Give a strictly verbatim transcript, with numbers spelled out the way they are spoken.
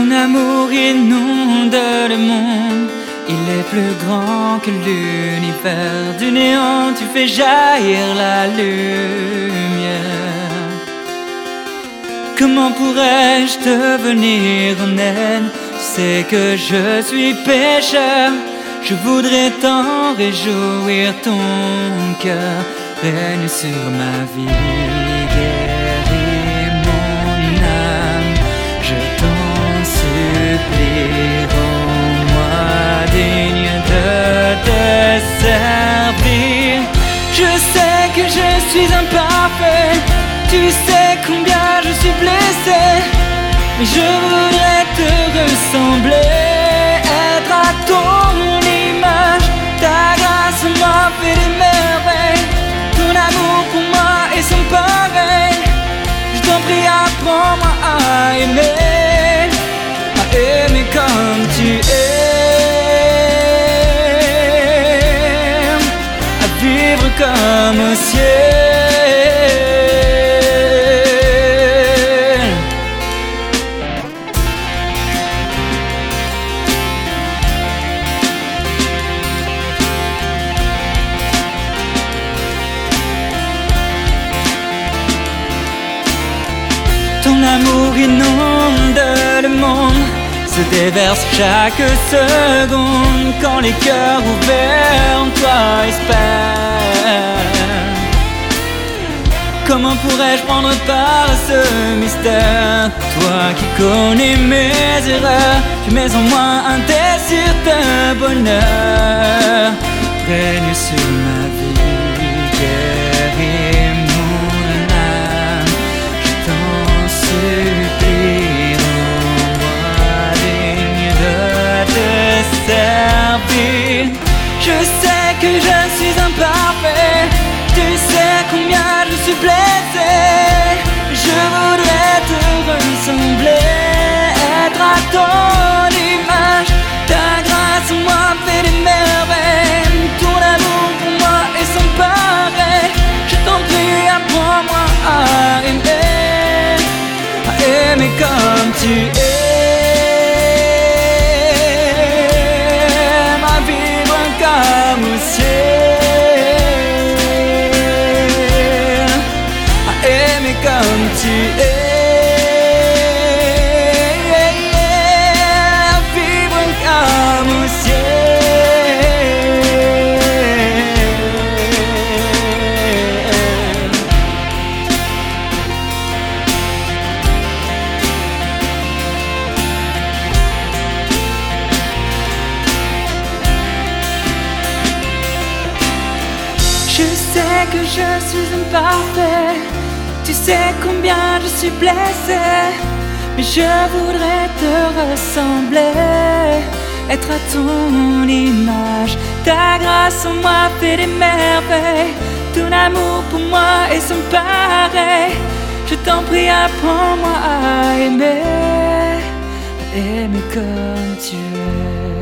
Ton amour inonde le monde, il est plus grand que l'univers. Du néant tu fais jaillir la lumière. Comment pourrais-je te venir en aide? Tu sais que je suis pécheur. Je voudrais t'en réjouir, ton cœur règne sur ma vie, guéris mon âme. Je t'en supplie, rends-moi digne de te servir. Je sais que je suis imparfait, tu sais combien je suis blessé, mais je voudrais te ressembler, être à ton image. Ta grâce m'a fait des merveilles, ton amour pour moi est sans pareil. Je t'en prie, apprends-moi à aimer, à aimer comme tu aimes, à vivre comme au ciel. Ton amour inonde le monde, se déverse chaque seconde, quand les cœurs ouverts en toi espèrent. Comment pourrais-je prendre part à ce mystère? Toi qui connais mes erreurs, tu mets en moi un désir de bonheur. Règne sur ma vie, guéris mon âme. Je t'en supplie, rends-moi digne de te servir. Je sais que je suis imparfait, tu sais combien je suis blessé. Je voudrais te ressembler, être à ton image. Ta grâce en moi fait des merveilles, ton amour pour moi est sans pareil. Je t'en prie, apprends-moi à aimer, à aimer comme tu aimes, à vivre comme au ciel, à aimer comme tu aimes, à vivre comme au ciel. Je sais que je suis imparfait, tu sais combien je suis blessé, mais je voudrais te ressembler, être à ton image. Ta grâce en moi fait des merveilles, ton amour pour moi est sans pareil. Je t'en prie, apprends-moi à aimer, à aimer comme tu es.